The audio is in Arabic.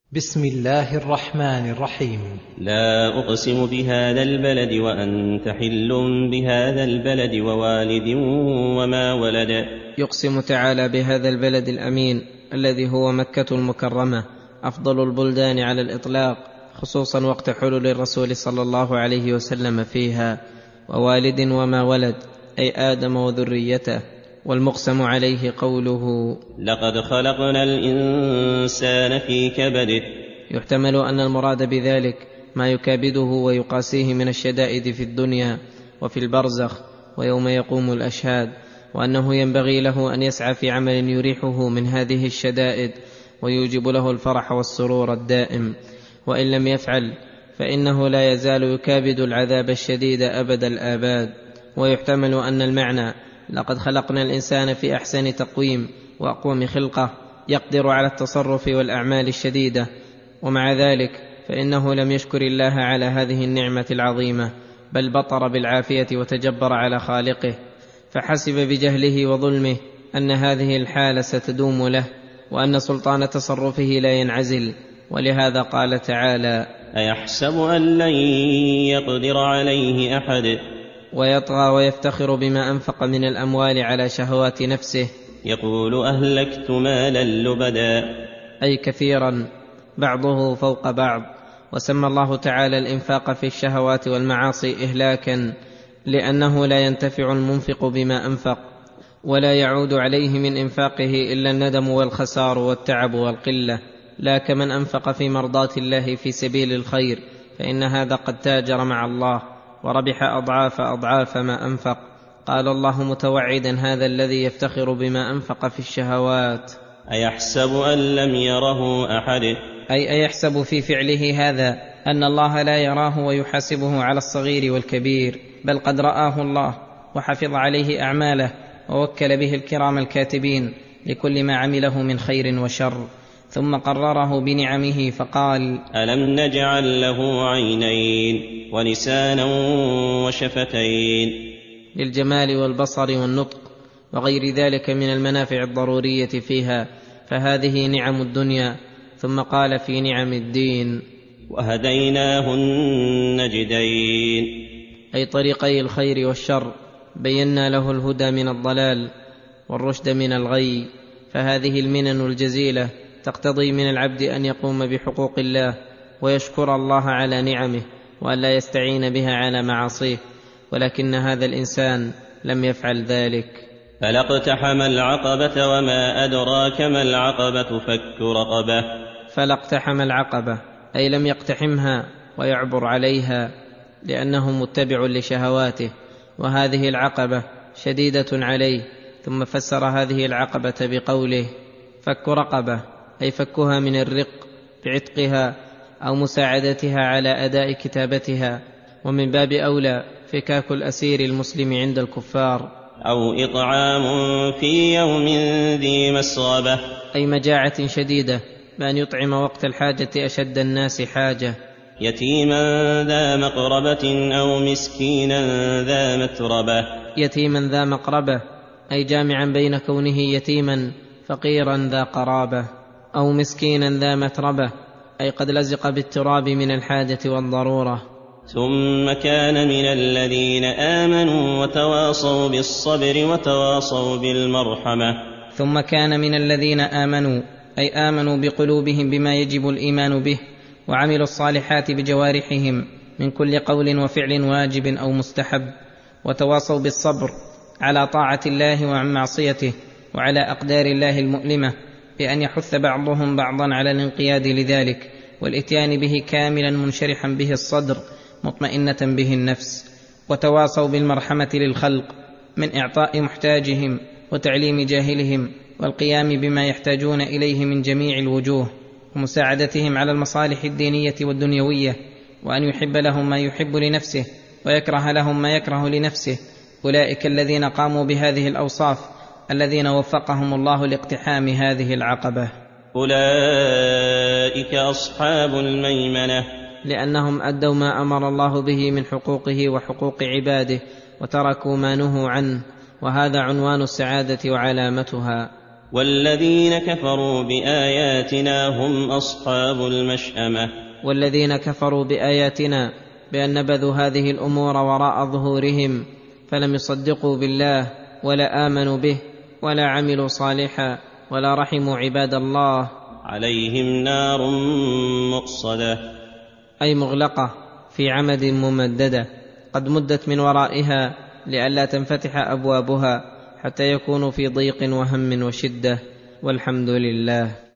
بسم الله الرحمن الرحيم. لا أقسم بهذا البلد وأنت حل بهذا البلد ووالد وما ولد. يقسم تعالى بهذا البلد الأمين الذي هو مكة المكرمة، أفضل البلدان على الإطلاق، خصوصا وقت حلول الرسول صلى الله عليه وسلم فيها، ووالد وما ولد أي آدم وذريته. والمقسم عليه قوله: لقد خلقنا الإنسان في كبد. يحتمل أن المراد بذلك ما يكابده ويقاسيه من الشدائد في الدنيا وفي البرزخ ويوم يقوم الأشهاد، وأنه ينبغي له أن يسعى في عمل يريحه من هذه الشدائد ويوجب له الفرح والسرور الدائم، وإن لم يفعل فإنه لا يزال يكابد العذاب الشديد أبد الآباد. ويحتمل أن المعنى: لقد خلقنا الإنسان في أحسن تقويم وأقوم خلقة، يقدر على التصرف والأعمال الشديدة، ومع ذلك فإنه لم يشكر الله على هذه النعمة العظيمة، بل بطر بالعافية وتجبر على خالقه، فحسب بجهله وظلمه أن هذه الحالة ستدوم له، وأن سلطان تصرفه لا ينعزل. ولهذا قال تعالى: أيحسب أن لن يقدر عليه أحد. ويطغى ويفتخر بما أنفق من الأموال على شهوات نفسه، يقول أهلكت مالا لبدا، أي كثيرا بعضه فوق بعض. وسمى الله تعالى الإنفاق في الشهوات والمعاصي إهلاكا، لأنه لا ينتفع المنفق بما أنفق، ولا يعود عليه من إنفاقه إلا الندم والخسار والتعب والقلة، لا كمن أنفق في مرضاة الله في سبيل الخير، فإن هذا قد تاجر مع الله وربح أضعاف أضعاف ما أنفق. قال الله متوعدا هذا الذي يفتخر بما أنفق في الشهوات: أيحسب أن لم يره أحد. أي أيحسب في فعله هذا أن الله لا يراه ويحاسبه على الصغير والكبير، بل قد رآه الله وحفظ عليه أعماله ووكل به الكرام الكاتبين لكل ما عمله من خير وشر، ثم قرره بنعمه فقال: ألم نجعل له عينين ولسانا وشفتين، للجمال والبصر والنطق وغير ذلك من المنافع الضرورية فيها، فهذه نعم الدنيا. ثم قال في نعم الدين: وهديناه النجدين، أي طريقي الخير والشر، بينا له الهدى من الضلال والرشد من الغي. فهذه المنن الجزيلة تقتضي من العبد أن يقوم بحقوق الله ويشكر الله على نعمه، وأن لا يستعين بها على معاصيه، ولكن هذا الإنسان لم يفعل ذلك. فلا اقتحم العقبة وما أدراك ما العقبة فك رقبة. فلا اقتحم العقبة أي لم يقتحمها ويعبر عليها، لأنه متبع لشهواته، وهذه العقبة شديدة عليه. ثم فسر هذه العقبة بقوله: فك رقبة، أي فكها من الرق بعتقها أو مساعدتها على أداء كتابتها، ومن باب أولى فكاك الأسير المسلم عند الكفار، أو إطعام في يوم ذي مسغبة، أي مجاعة شديدة، بأن يطعم وقت الحاجة أشد الناس حاجة. يتيما ذا مقربة أو مسكينا ذا متربة. يتيما ذا مقربة أي جامعا بين كونه يتيما فقيرا ذا قرابة، أو مسكينا ذا متربة أي قد لزق بالتراب من الحاجة والضرورة. ثم كان من الذين آمنوا وتواصوا بالصبر وتواصوا بالمرحمة. ثم كان من الذين آمنوا أي آمنوا بقلوبهم بما يجب الإيمان به، وعملوا الصالحات بجوارحهم من كل قول وفعل واجب أو مستحب، وتواصوا بالصبر على طاعة الله وعن معصيته، وعلى أقدار الله المؤلمة، بأن يحث بعضهم بعضا على الانقياد لذلك والإتيان به كاملا منشرحا به الصدر مطمئنة به النفس. وتواصوا بالمرحمة للخلق من إعطاء محتاجهم وتعليم جاهلهم والقيام بما يحتاجون إليه من جميع الوجوه، ومساعدتهم على المصالح الدينية والدنيوية، وأن يحب لهم ما يحب لنفسه ويكره لهم ما يكره لنفسه. أولئك الذين قاموا بهذه الأوصاف الذين وفقهم الله لاقتحام هذه العقبة. أولئك أصحاب الميمنة، لأنهم أدوا ما أمر الله به من حقوقه وحقوق عباده، وتركوا ما نهوا عنه، وهذا عنوان السعادة وعلامتها. والذين كفروا بآياتنا هم أصحاب المشأمة. والذين كفروا بآياتنا بأن نبذوا هذه الأمور وراء ظهورهم فلم يصدقوا بالله ولا آمنوا به ولا عملوا صالحا ولا رحموا عباد الله، عليهم نار مؤصدة، أي مغلقة في عمد ممددة قد مدت من ورائها لئلا تنفتح أبوابها حتى يكونوا في ضيق وهم وشدة. والحمد لله.